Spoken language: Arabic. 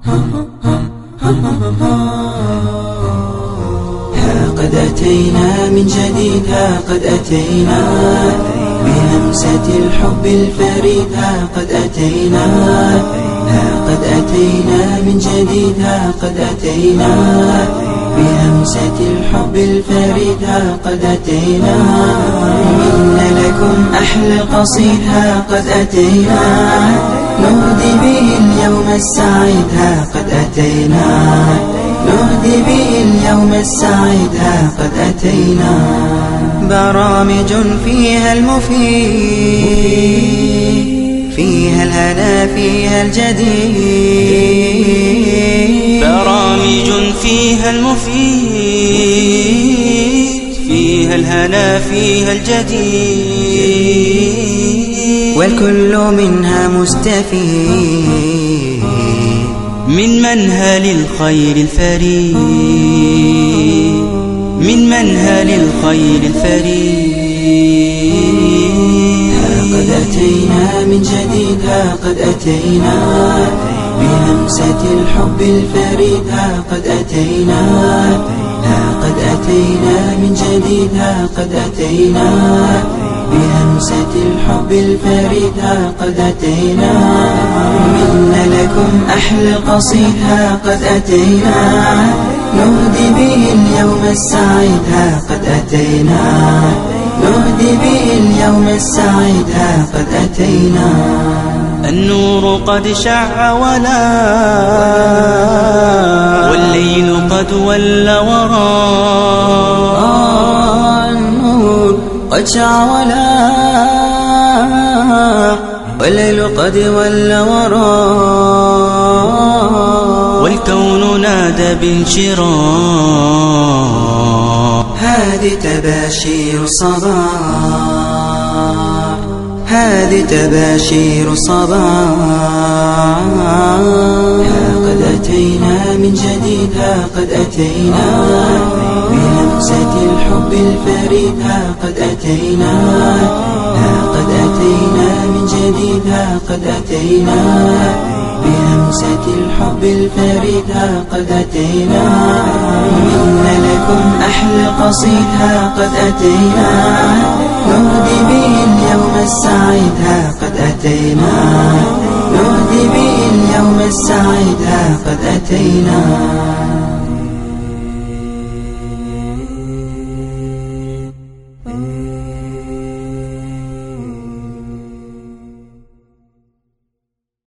قد أتينا من جديد، قد أتينا بهمسة الحب الفريد، قد أتينا قد أتينا من جديد، قد أتينا بهمسة الحب الفريد، قد أتينا إن لكم أحلى القصيد، قد أتينا نهدي به اليوم السعيد، قد أتينا نهدي به اليوم السعيد، قد أتينا برامج فيها المفيد، فيها الهنا فيها الجديد، برامج فيها المفيد، فيها الهنا فيها الجديد، والكل منها مستفيد من منهل الخير الفريد، من منهل الخير الفريد. قد أتينا من جديد، قد أتينا بهمسة الحب الفريد، قد أتينا قد أتينا من جديد، قد أتينا بهمسة الحب الفريد، قد أتينا إن لكم أحلى القصيد، قد أتينا نهدي به اليوم السعيد، قد أتينا نهدي به اليوم السعيد، قد أتينا النور قد شع ولا، والليل قد ولى وراء، النور قد شع ولا، والليل قد ولى وراء، والكون نادى بانشراح، هذه تباشير الصباح، هذه تباشير الصباح. قد أتينا من جديد، قد أتينا بهمسة الحب الفريد، قد أتينا قد أتينا من جديد، قد أتينا بهمسة الحب الفريد، قد أتينا إن لكم أحلى القصيد، قد أتينا نهدي به اليوم السعيد، قد أتينا نهدي به اليوم السعيد، قد أتينا